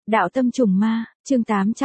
Đạo tâm trùng ma, chương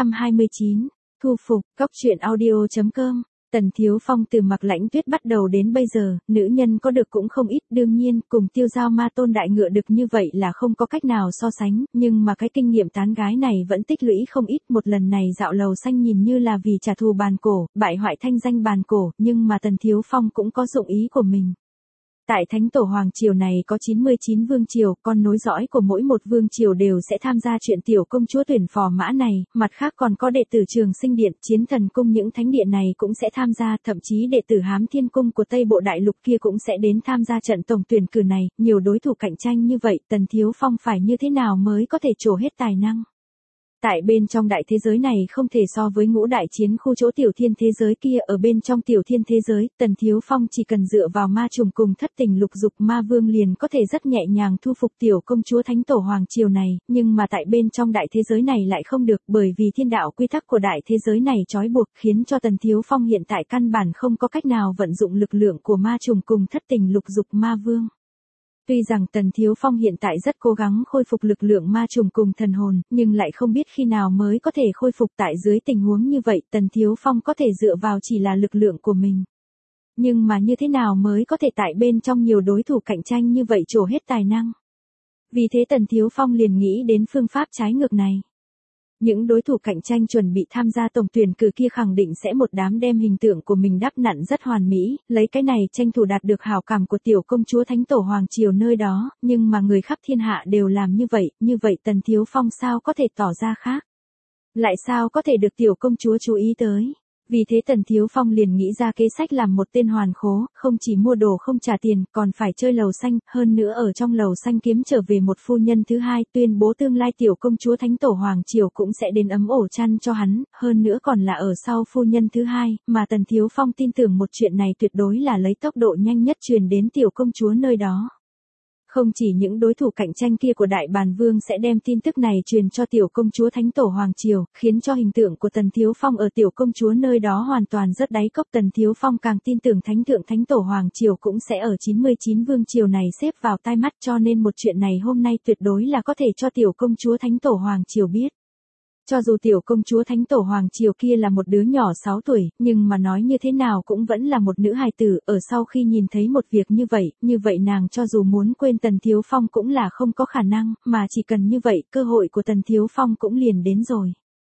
829, thu phục, cóc truyện audio.com. Tần Thiếu Phong từ Mạc Lãnh Tuyết bắt đầu đến bây giờ, nữ nhân có được cũng không ít, đương nhiên, cùng Tiêu Giao Ma Tôn đại ngựa được như vậy là không có cách nào so sánh, nhưng mà cái kinh nghiệm tán gái này vẫn tích lũy không ít. Một lần này dạo lầu xanh nhìn như là vì trả thù bàn cổ, bại hoại thanh danh bàn cổ, nhưng mà Tần Thiếu Phong cũng có dụng ý của mình. Tại Thánh Tổ Hoàng Triều này có 99 vương triều, con nối dõi của mỗi một vương triều đều sẽ tham gia chuyện tiểu công chúa tuyển phò mã này, mặt khác còn có đệ tử Trường Sinh Điện, Chiến Thần Cung, những thánh điện này cũng sẽ tham gia, thậm chí đệ tử Hám Thiên Cung của Tây Bộ Đại Lục kia cũng sẽ đến tham gia trận tổng tuyển cử này, nhiều đối thủ cạnh tranh như vậy, Tần Thiếu Phong phải như thế nào mới có thể trổ hết tài năng. Tại bên trong đại thế giới này không thể so với ngũ đại chiến khu chỗ tiểu thiên thế giới kia, ở bên trong tiểu thiên thế giới, Tần Thiếu Phong chỉ cần dựa vào ma trùng cùng thất tình lục dục ma vương liền có thể rất nhẹ nhàng thu phục tiểu công chúa Thánh Tổ Hoàng Triều này, nhưng mà tại bên trong đại thế giới này lại không được, bởi vì thiên đạo quy tắc của đại thế giới này trói buộc, khiến cho Tần Thiếu Phong hiện tại căn bản không có cách nào vận dụng lực lượng của ma trùng cùng thất tình lục dục ma vương. Tuy rằng Tần Thiếu Phong hiện tại rất cố gắng khôi phục lực lượng ma trùng cùng thần hồn, nhưng lại không biết khi nào mới có thể khôi phục. Tại dưới tình huống như vậy, Tần Thiếu Phong có thể dựa vào chỉ là lực lượng của mình. Nhưng mà như thế nào mới có thể tại bên trong nhiều đối thủ cạnh tranh như vậy trổ hết tài năng. Vì thế Tần Thiếu Phong liền nghĩ đến phương pháp trái ngược này. Những đối thủ cạnh tranh chuẩn bị tham gia tổng tuyển cử kia khẳng định sẽ một đám đem hình tượng của mình đắp nặn rất hoàn mỹ, lấy cái này tranh thủ đạt được hảo cảm của tiểu công chúa Thánh Tổ Hoàng Triều nơi đó, nhưng mà người khắp thiên hạ đều làm như vậy Tần Thiếu Phong sao có thể tỏ ra khác? Lại sao có thể được tiểu công chúa chú ý tới? Vì thế Tần Thiếu Phong liền nghĩ ra kế sách làm một tên hoàn khố, không chỉ mua đồ không trả tiền, còn phải chơi lầu xanh, hơn nữa ở trong lầu xanh kiếm trở về một phu nhân thứ hai, tuyên bố tương lai tiểu công chúa Thánh Tổ Hoàng Triều cũng sẽ đến ấm ổ chăn cho hắn, hơn nữa còn là ở sau phu nhân thứ hai, mà Tần Thiếu Phong tin tưởng một chuyện này tuyệt đối là lấy tốc độ nhanh nhất truyền đến tiểu công chúa nơi đó. Không chỉ những đối thủ cạnh tranh kia của Đại Bàn Vương sẽ đem tin tức này truyền cho tiểu công chúa Thánh Tổ Hoàng Triều, khiến cho hình tượng của Tần Thiếu Phong ở tiểu công chúa nơi đó hoàn toàn rất đáy cốc. Tần Thiếu Phong càng tin tưởng Thánh Thượng Thánh Tổ Hoàng Triều cũng sẽ ở 99 vương triều này xếp vào tai mắt, cho nên một chuyện này hôm nay tuyệt đối là có thể cho tiểu công chúa Thánh Tổ Hoàng Triều biết. Cho dù tiểu công chúa Thánh Tổ Hoàng Triều kia là một đứa nhỏ 6 tuổi, nhưng mà nói như thế nào cũng vẫn là một nữ hài tử, ở sau khi nhìn thấy một việc như vậy nàng cho dù muốn quên Tần Thiếu Phong cũng là không có khả năng, mà chỉ cần như vậy, cơ hội của Tần Thiếu Phong cũng liền đến rồi.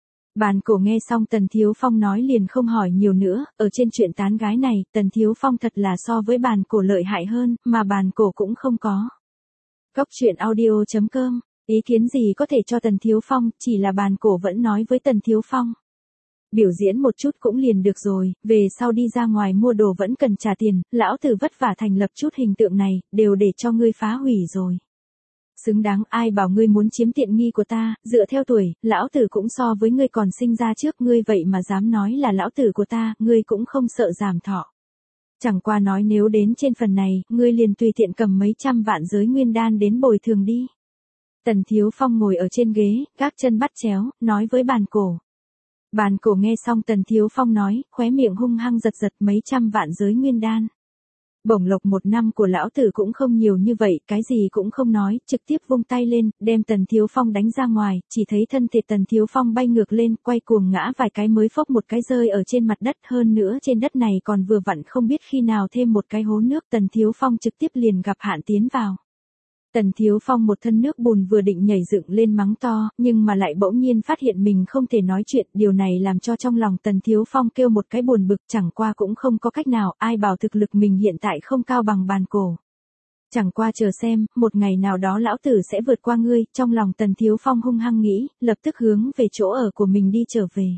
Bàn cổ nghe xong Tần Thiếu Phong nói liền không hỏi nhiều nữa, ở trên chuyện tán gái này, Tần Thiếu Phong thật là so với bàn cổ lợi hại hơn, mà bàn cổ cũng không có. Cóc truyện audio.com. Ý kiến gì có thể cho Tần Thiếu Phong, chỉ là bàn cổ vẫn nói với Tần Thiếu Phong. Biểu diễn một chút cũng liền được rồi, về sau đi ra ngoài mua đồ vẫn cần trả tiền, lão tử vất vả thành lập chút hình tượng này, đều để cho ngươi phá hủy rồi. Xứng đáng, ai bảo ngươi muốn chiếm tiện nghi của ta, dựa theo tuổi, lão tử cũng so với ngươi còn sinh ra trước ngươi vậy mà dám nói là lão tử của ta, ngươi cũng không sợ giảm thọ. Chẳng qua nói nếu đến trên phần này, ngươi liền tùy tiện cầm mấy trăm vạn giới nguyên đan đến bồi thường đi. Tần Thiếu Phong ngồi ở trên ghế, các chân bắt chéo, nói với bàn cổ. Bàn cổ nghe xong Tần Thiếu Phong nói, khóe miệng hung hăng giật mấy trăm vạn giới nguyên đan. Bổng lộc một năm của lão tử cũng không nhiều như vậy, cái gì cũng không nói, trực tiếp vung tay lên, đem Tần Thiếu Phong đánh ra ngoài, chỉ thấy thân thể Tần Thiếu Phong bay ngược lên, quay cuồng ngã vài cái mới phốc một cái rơi ở trên mặt đất, hơn nữa trên đất này còn vừa vặn không biết khi nào thêm một cái hố nước, Tần Thiếu Phong trực tiếp liền gặp hạn tiến vào. Tần Thiếu Phong một thân nước bùn vừa định nhảy dựng lên mắng to, nhưng mà lại bỗng nhiên phát hiện mình không thể nói chuyện, điều này làm cho trong lòng Tần Thiếu Phong kêu một cái buồn bực, chẳng qua cũng không có cách nào, ai bảo thực lực mình hiện tại không cao bằng bàn cổ. Chẳng qua chờ xem, một ngày nào đó lão tử sẽ vượt qua ngươi, trong lòng Tần Thiếu Phong hung hăng nghĩ, lập tức hướng về chỗ ở của mình đi trở về.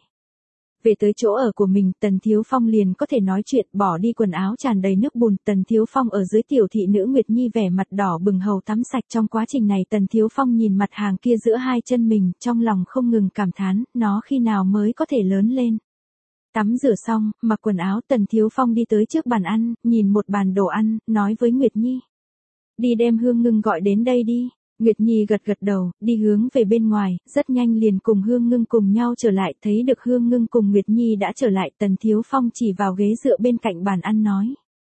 Về tới chỗ ở của mình, Tần Thiếu Phong liền có thể nói chuyện, bỏ đi quần áo tràn đầy nước bùn, Tần Thiếu Phong ở dưới tiểu thị nữ Nguyệt Nhi vẻ mặt đỏ bừng hầu tắm sạch. Trong quá trình này Tần Thiếu Phong nhìn mặt hàng kia giữa hai chân mình, trong lòng không ngừng cảm thán, nó khi nào mới có thể lớn lên. Tắm rửa xong, mặc quần áo, Tần Thiếu Phong đi tới trước bàn ăn, nhìn một bàn đồ ăn, nói với Nguyệt Nhi. Đi đem Hương Ngưng gọi đến đây đi. Nguyệt Nhi gật gật đầu, đi hướng về bên ngoài, rất nhanh liền cùng Hương Ngưng cùng nhau trở lại, thấy được Hương Ngưng cùng Nguyệt Nhi đã trở lại, Tần Thiếu Phong chỉ vào ghế dựa bên cạnh bàn ăn nói.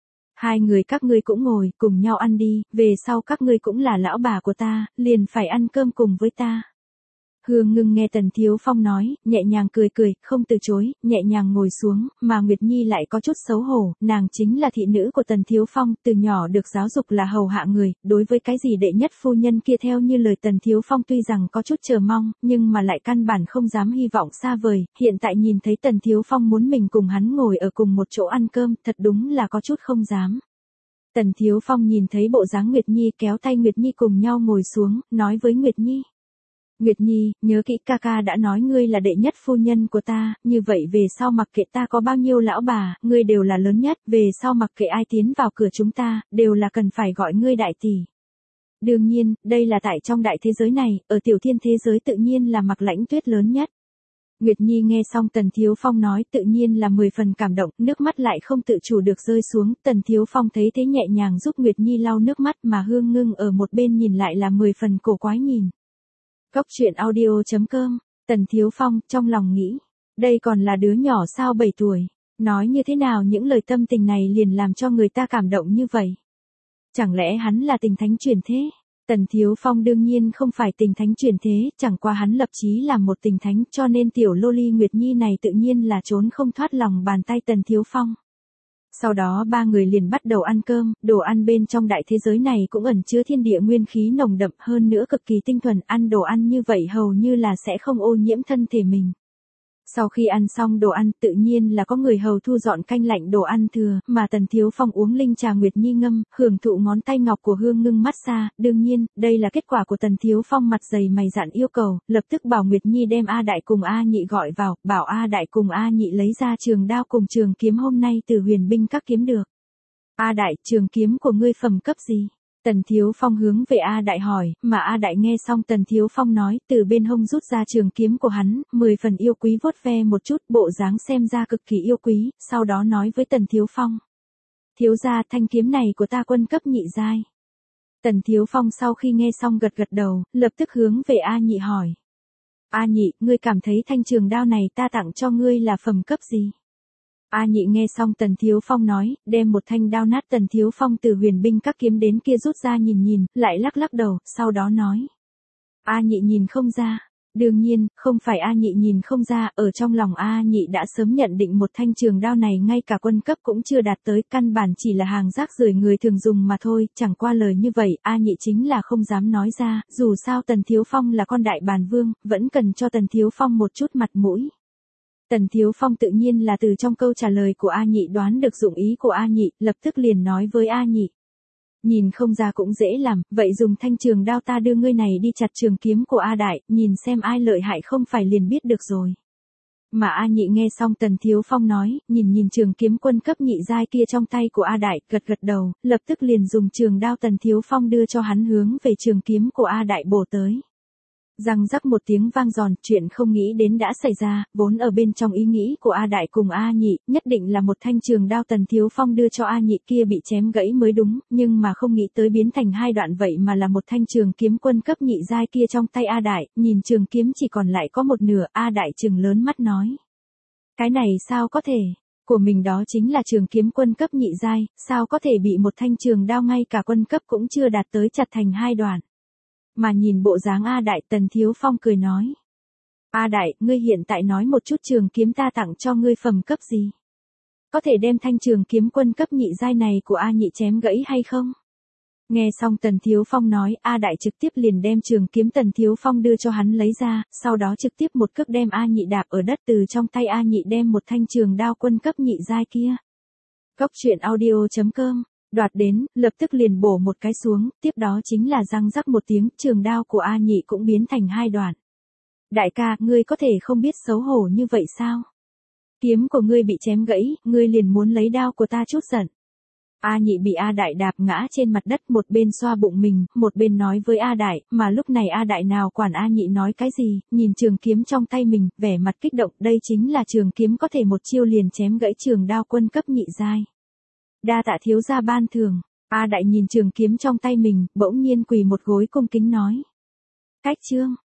Hai người các ngươi cũng ngồi, cùng nhau ăn đi, về sau các ngươi cũng là lão bà của ta, liền phải ăn cơm cùng với ta. Hương Ngưng nghe Tần Thiếu Phong nói, nhẹ nhàng cười cười, không từ chối, nhẹ nhàng ngồi xuống, mà Nguyệt Nhi lại có chút xấu hổ, nàng chính là thị nữ của Tần Thiếu Phong, từ nhỏ được giáo dục là hầu hạ người, đối với cái gì đệ nhất phu nhân kia theo như lời Tần Thiếu Phong tuy rằng có chút chờ mong, nhưng mà lại căn bản không dám hy vọng xa vời, hiện tại nhìn thấy Tần Thiếu Phong muốn mình cùng hắn ngồi ở cùng một chỗ ăn cơm, thật đúng là có chút không dám. Tần Thiếu Phong nhìn thấy bộ dáng Nguyệt Nhi kéo tay Nguyệt Nhi cùng nhau ngồi xuống, nói với Nguyệt Nhi. Nguyệt Nhi, nhớ kỹ ca ca đã nói ngươi là đệ nhất phu nhân của ta, như vậy về sau mặc kệ ta có bao nhiêu lão bà, ngươi đều là lớn nhất, về sau mặc kệ ai tiến vào cửa chúng ta, đều là cần phải gọi ngươi đại tỷ. Đương nhiên, đây là tại trong đại thế giới này, ở tiểu thiên thế giới tự nhiên là Mạc Lãnh Tuyết lớn nhất. Nguyệt Nhi nghe xong Tần Thiếu Phong nói tự nhiên là 10 phần cảm động, nước mắt lại không tự chủ được rơi xuống, Tần Thiếu Phong thấy thế nhẹ nhàng giúp Nguyệt Nhi lau nước mắt mà Hương Ngưng ở một bên nhìn lại là 10 phần cổ quái nhìn. Góc truyện audio.com, Tần Thiếu Phong trong lòng nghĩ, đây còn là đứa nhỏ sao 7 tuổi, nói như thế nào những lời tâm tình này liền làm cho người ta cảm động như vậy. Chẳng lẽ hắn là tình thánh chuyển thế? Tần Thiếu Phong đương nhiên không phải tình thánh chuyển thế, chẳng qua hắn lập chí là một tình thánh cho nên tiểu lô ly Nguyệt Nhi này tự nhiên là trốn không thoát lòng bàn tay Tần Thiếu Phong. Sau đó ba người liền bắt đầu ăn cơm, đồ ăn bên trong đại thế giới này cũng ẩn chứa thiên địa nguyên khí nồng đậm hơn nữa cực kỳ tinh thuần, ăn đồ ăn như vậy hầu như là sẽ không ô nhiễm thân thể mình. Sau khi ăn xong đồ ăn tự nhiên là có người hầu thu dọn canh lạnh đồ ăn thừa, mà Tần Thiếu Phong uống linh trà Nguyệt Nhi ngâm, hưởng thụ ngón tay ngọc của Hương Ngưng massage, đương nhiên, đây là kết quả của Tần Thiếu Phong mặt dày mày dạn yêu cầu, lập tức bảo Nguyệt Nhi đem A Đại cùng A Nhị gọi vào, bảo A Đại cùng A Nhị lấy ra trường đao cùng trường kiếm hôm nay từ Huyền Binh Các kiếm được. A Đại, trường kiếm của ngươi phẩm cấp gì? Tần Thiếu Phong hướng về A Đại hỏi, mà A Đại nghe xong Tần Thiếu Phong nói, từ bên hông rút ra trường kiếm của hắn, 10 phần yêu quý vuốt ve một chút, bộ dáng xem ra cực kỳ yêu quý, sau đó nói với Tần Thiếu Phong. Thiếu gia, thanh kiếm này của ta quân cấp nhị giai. Tần Thiếu Phong sau khi nghe xong gật gật đầu, lập tức hướng về A Nhị hỏi. A Nhị, ngươi cảm thấy thanh trường đao này ta tặng cho ngươi là phẩm cấp gì? A Nhị nghe xong Tần Thiếu Phong nói, đem một thanh đao nát Tần Thiếu Phong từ Huyền Binh Các kiếm đến kia rút ra nhìn nhìn, lại lắc lắc đầu, sau đó nói. A Nhị nhìn không ra. Đương nhiên, không phải A Nhị nhìn không ra, ở trong lòng A Nhị đã sớm nhận định một thanh trường đao này ngay cả quân cấp cũng chưa đạt tới, căn bản chỉ là hàng rác rưởi người thường dùng mà thôi, chẳng qua lời như vậy, A Nhị chính là không dám nói ra, dù sao Tần Thiếu Phong là con đại bàn vương, vẫn cần cho Tần Thiếu Phong một chút mặt mũi. Tần Thiếu Phong tự nhiên là từ trong câu trả lời của A Nhị đoán được dụng ý của A Nhị, lập tức liền nói với A Nhị. Nhìn không ra cũng dễ làm, vậy dùng thanh trường đao ta đưa ngươi này đi chặt trường kiếm của A Đại, nhìn xem ai lợi hại không phải liền biết được rồi. Mà A Nhị nghe xong Tần Thiếu Phong nói, nhìn trường kiếm quân cấp nhị giai kia trong tay của A Đại, gật gật đầu, lập tức liền dùng trường đao Tần Thiếu Phong đưa cho hắn hướng về trường kiếm của A Đại bổ tới. Răng rắc một tiếng vang giòn, chuyện không nghĩ đến đã xảy ra, vốn ở bên trong ý nghĩ của A Đại cùng A Nhị, nhất định là một thanh trường đao Tần Thiếu Phong đưa cho A Nhị kia bị chém gãy mới đúng, nhưng mà không nghĩ tới biến thành hai đoạn vậy mà là một thanh trường kiếm quân cấp nhị giai kia trong tay A Đại, nhìn trường kiếm chỉ còn lại có một nửa, A Đại trừng lớn mắt nói. Cái này sao có thể? Của mình đó chính là trường kiếm quân cấp nhị giai, sao có thể bị một thanh trường đao ngay cả quân cấp cũng chưa đạt tới chặt thành hai đoạn. Mà nhìn bộ dáng A Đại, Tần Thiếu Phong cười nói. A Đại, ngươi hiện tại nói một chút trường kiếm ta tặng cho ngươi phẩm cấp gì? Có thể đem thanh trường kiếm quân cấp nhị giai này của A Nhị chém gãy hay không? Nghe xong Tần Thiếu Phong nói, A Đại trực tiếp liền đem trường kiếm Tần Thiếu Phong đưa cho hắn lấy ra, sau đó trực tiếp một cước đem A Nhị đạp ở đất, từ trong tay A Nhị đem một thanh trường đao quân cấp nhị giai kia. Góc truyện audio.com, đoạt đến, lập tức liền bổ một cái xuống, tiếp đó chính là răng rắc một tiếng, trường đao của A Nhị cũng biến thành hai đoạn. Đại ca, ngươi có thể không biết xấu hổ như vậy sao? Kiếm của ngươi bị chém gãy, ngươi liền muốn lấy đao của ta chút giận. A Nhị bị A Đại đạp ngã trên mặt đất, một bên xoa bụng mình, một bên nói với A Đại, mà lúc này A Đại nào quản A Nhị nói cái gì, nhìn trường kiếm trong tay mình, vẻ mặt kích động, đây chính là trường kiếm có thể một chiêu liền chém gãy trường đao quân cấp nhị giai. Đa tạ thiếu gia ban thưởng. A Đại nhìn trường kiếm trong tay mình, bỗng nhiên quỳ một gối cung kính nói. Cách chương.